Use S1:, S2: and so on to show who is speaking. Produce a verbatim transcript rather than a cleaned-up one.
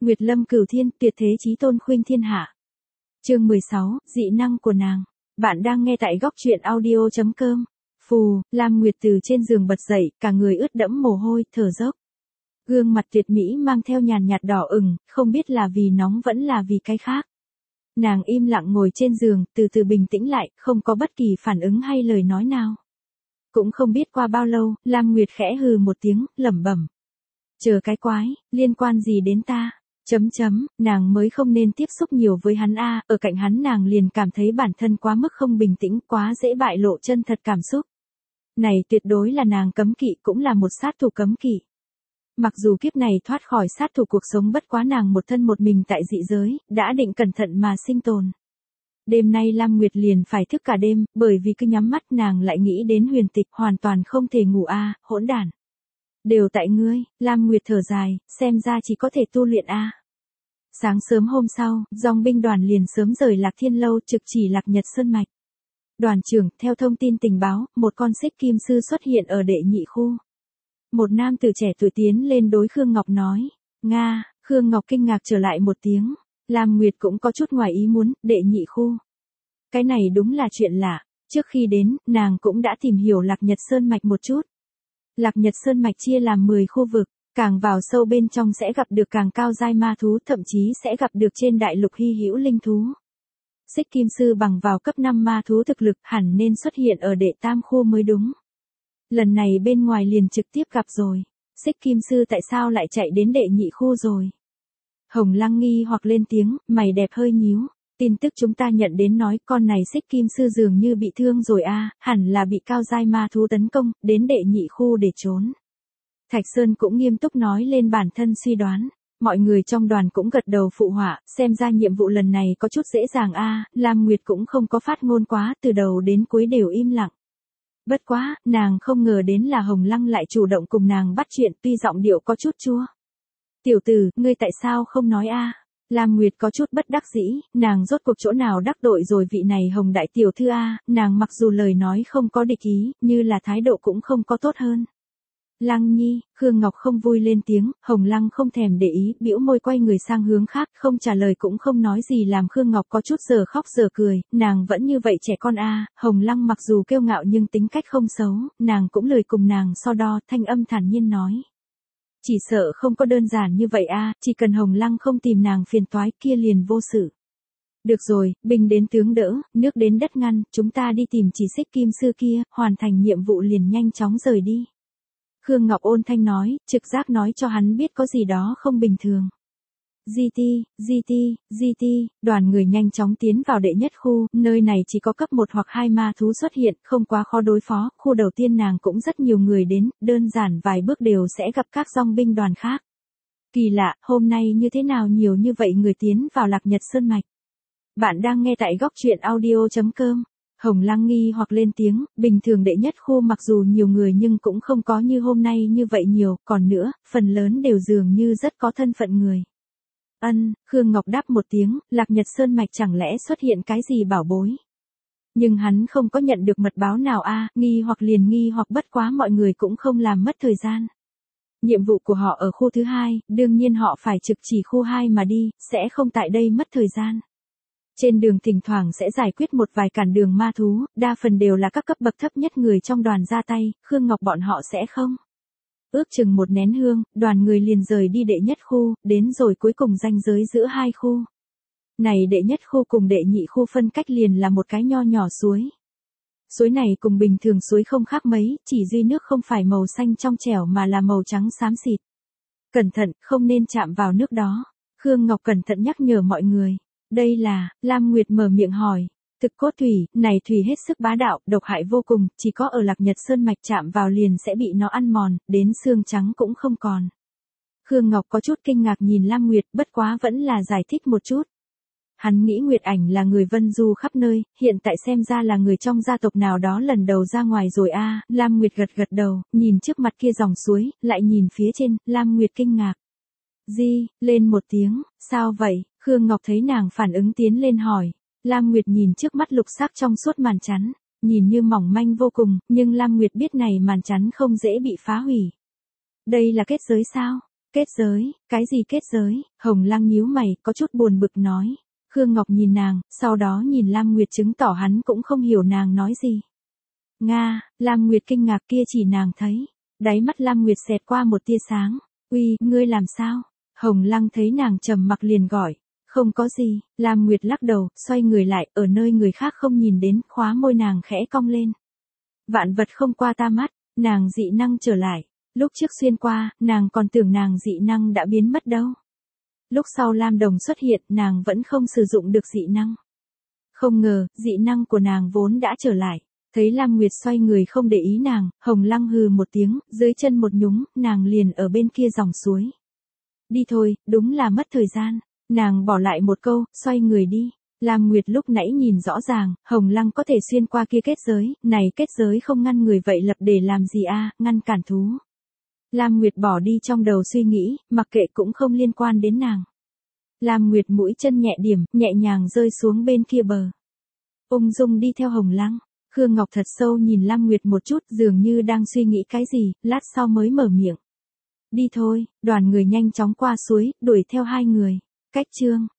S1: Nguyệt Lâm Cửu Thiên, tuyệt thế chí tôn khuynh thiên hạ. Chương mười sáu, dị năng của nàng. Bạn đang nghe tại góc truyện audio chấm com. Phù, Lam Nguyệt từ trên giường bật dậy, cả người ướt đẫm mồ hôi, thở dốc. Gương mặt tuyệt mỹ mang theo nhàn nhạt đỏ ửng, không biết là vì nóng vẫn là vì cái khác. Nàng im lặng ngồi trên giường, từ từ bình tĩnh lại, không có bất kỳ phản ứng hay lời nói nào. Cũng không biết qua bao lâu, Lam Nguyệt khẽ hừ một tiếng, lẩm bẩm. Chờ cái quái, liên quan gì đến ta? Chấm chấm, nàng mới không nên tiếp xúc nhiều với hắn a, ở cạnh hắn nàng liền cảm thấy bản thân quá mức không bình tĩnh, quá dễ bại lộ chân thật cảm xúc. Này tuyệt đối là nàng cấm kỵ, cũng là một sát thủ cấm kỵ. Mặc dù kiếp này thoát khỏi sát thủ cuộc sống, bất quá nàng một thân một mình tại dị giới, đã định cẩn thận mà sinh tồn. Đêm nay Lam Nguyệt liền phải thức cả đêm, bởi vì cứ nhắm mắt nàng lại nghĩ đến Huyền Tịch, hoàn toàn không thể ngủ a, hỗn đản. Đều tại ngươi, Lam Nguyệt thở dài, xem ra chỉ có thể tu luyện a. Sáng sớm hôm sau, dòng binh đoàn liền sớm rời Lạc Thiên Lâu trực chỉ Lạc Nhật Sơn Mạch. Đoàn trưởng, theo thông tin tình báo, một con xích kim sư xuất hiện ở đệ nhị khu. Một nam tử trẻ tuổi tiến lên đối Khương Ngọc nói. Nga, Khương Ngọc kinh ngạc trở lại một tiếng. Lam Nguyệt cũng có chút ngoài ý muốn, đệ nhị khu. Cái này đúng là chuyện lạ, trước khi đến, nàng cũng đã tìm hiểu Lạc Nhật Sơn Mạch một chút. Lạc Nhật Sơn Mạch chia làm mười khu vực, càng vào sâu bên trong sẽ gặp được càng cao giai ma thú, thậm chí sẽ gặp được trên đại lục hy hữu linh thú. Xích kim sư bằng vào cấp năm ma thú thực lực hẳn nên xuất hiện ở đệ tam khu mới đúng. Lần này bên ngoài liền trực tiếp gặp rồi. Xích kim sư tại sao lại chạy đến đệ nhị khu rồi? Hồng Lăng nghi hoặc lên tiếng, mày đẹp hơi nhíu. Tin tức chúng ta nhận đến nói con này xích kim sư dường như bị thương rồi a, hẳn là bị cao giai ma thú tấn công, đến đệ nhị khu để trốn. Thạch Sơn cũng nghiêm túc nói lên bản thân suy đoán. Mọi người trong đoàn cũng gật đầu phụ họa, xem ra nhiệm vụ lần này có chút dễ dàng a. Lam Nguyệt cũng không có phát ngôn quá, từ đầu đến cuối đều im lặng. Bất quá, nàng không ngờ đến là Hồng Lăng lại chủ động cùng nàng bắt chuyện, tuy giọng điệu có chút chua. Tiểu tử, ngươi tại sao không nói a? Lam Nguyệt có chút bất đắc dĩ, nàng rốt cuộc chỗ nào đắc tội rồi vị này Hồng đại tiểu thư a, nàng mặc dù lời nói không có địch ý, như là thái độ cũng không có tốt hơn. Lăng Nhi, Khương Ngọc không vui lên tiếng, Hồng Lăng không thèm để ý, bĩu môi quay người sang hướng khác, không trả lời cũng không nói gì, làm Khương Ngọc có chút giờ khóc giờ cười, nàng vẫn như vậy trẻ con a. Hồng Lăng mặc dù kiêu ngạo nhưng tính cách không xấu, nàng cũng lười cùng nàng so đo, thanh âm thản nhiên nói. Chỉ sợ không có đơn giản như vậy a, chỉ cần Hồng Lăng không tìm nàng phiền toái kia liền vô sự. Được rồi, binh đến tướng đỡ, nước đến đất ngăn, chúng ta đi tìm chỉ xích kim sư kia, hoàn thành nhiệm vụ liền nhanh chóng rời đi. Khương Ngọc ôn thanh nói, trực giác nói cho hắn biết có gì đó không bình thường. giê tê, giê tê, giê tê, đoàn người nhanh chóng tiến vào đệ nhất khu, nơi này chỉ có cấp một hoặc hai ma thú xuất hiện, không quá khó đối phó, khu đầu tiên nàng cũng rất nhiều người đến, đơn giản vài bước đều sẽ gặp các dòng binh đoàn khác. Kỳ lạ, hôm nay như thế nào nhiều như vậy người tiến vào Lạc Nhật Sơn Mạch. Bạn đang nghe tại góc truyện audio chấm com. Hồng Lăng nghi hoặc lên tiếng, bình thường đệ nhất khu mặc dù nhiều người nhưng cũng không có như hôm nay như vậy nhiều, còn nữa, phần lớn đều dường như rất có thân phận người. Ân, Khương Ngọc đáp một tiếng, Lạc Nhật Sơn Mạch chẳng lẽ xuất hiện cái gì bảo bối. Nhưng hắn không có nhận được mật báo nào a, nghi hoặc liền nghi hoặc, bất quá mọi người cũng không làm mất thời gian. Nhiệm vụ của họ ở khu thứ hai, đương nhiên họ phải trực chỉ khu hai mà đi, sẽ không tại đây mất thời gian. Trên đường thỉnh thoảng sẽ giải quyết một vài cản đường ma thú, đa phần đều là các cấp bậc thấp nhất người trong đoàn ra tay, Khương Ngọc bọn họ sẽ không. Ước chừng một nén hương, đoàn người liền rời đi đệ nhất khu, đến rồi cuối cùng ranh giới giữa hai khu. Này đệ nhất khu cùng đệ nhị khu phân cách liền là một cái nho nhỏ suối. Suối này cùng bình thường suối không khác mấy, chỉ duy nước không phải màu xanh trong trẻo mà là màu trắng xám xịt. Cẩn thận, không nên chạm vào nước đó. Khương Ngọc cẩn thận nhắc nhở mọi người. Đây là, Lam Nguyệt mở miệng hỏi, thực cốt thủy, này thủy hết sức bá đạo, độc hại vô cùng, chỉ có ở Lạc Nhật Sơn Mạch chạm vào liền sẽ bị nó ăn mòn, đến xương trắng cũng không còn. Khương Ngọc có chút kinh ngạc nhìn Lam Nguyệt, bất quá vẫn là giải thích một chút. Hắn nghĩ Nguyệt Ảnh là người vân du khắp nơi, hiện tại xem ra là người trong gia tộc nào đó lần đầu ra ngoài rồi a. Lam Nguyệt gật gật đầu, nhìn trước mặt kia dòng suối, lại nhìn phía trên, Lam Nguyệt kinh ngạc. Di, lên một tiếng, sao vậy? Khương Ngọc thấy nàng phản ứng tiến lên hỏi. Lam Nguyệt nhìn trước mắt lục sắc trong suốt màn chắn, nhìn như mỏng manh vô cùng, nhưng Lam Nguyệt biết này màn chắn không dễ bị phá hủy. Đây là kết giới sao? Kết giới, cái gì kết giới? Hồng Lăng nhíu mày, có chút buồn bực nói. Khương Ngọc nhìn nàng, sau đó nhìn Lam Nguyệt chứng tỏ hắn cũng không hiểu nàng nói gì. Nga, Lam Nguyệt kinh ngạc kia chỉ nàng thấy. Đáy mắt Lam Nguyệt xẹt qua một tia sáng. Uy, ngươi làm sao? Hồng Lăng thấy nàng trầm mặc liền gọi. Không có gì, Lam Nguyệt lắc đầu, xoay người lại, ở nơi người khác không nhìn đến, khóa môi nàng khẽ cong lên. Vạn vật không qua ta mắt, nàng dị năng trở lại. Lúc trước xuyên qua, nàng còn tưởng nàng dị năng đã biến mất đâu. Lúc sau Lam Đồng xuất hiện, nàng vẫn không sử dụng được dị năng. Không ngờ, dị năng của nàng vốn đã trở lại. Thấy Lam Nguyệt xoay người không để ý nàng, Hồng Lăng hừ một tiếng, dưới chân một nhúng, nàng liền ở bên kia dòng suối. Đi thôi, đúng là mất thời gian. Nàng bỏ lại một câu, xoay người đi. Lam Nguyệt lúc nãy nhìn rõ ràng, Hồng Lăng có thể xuyên qua kia kết giới, này kết giới không ngăn người vậy lập để làm gì a, ngăn cản thú. Lam Nguyệt bỏ đi trong đầu suy nghĩ, mặc kệ cũng không liên quan đến nàng. Lam Nguyệt mũi chân nhẹ điểm, nhẹ nhàng rơi xuống bên kia bờ. Ung dung đi theo Hồng Lăng. Khương Ngọc thật sâu nhìn Lam Nguyệt một chút, dường như đang suy nghĩ cái gì, lát sau mới mở miệng. Đi thôi, đoàn người nhanh chóng qua suối, đuổi theo hai người. Cách chương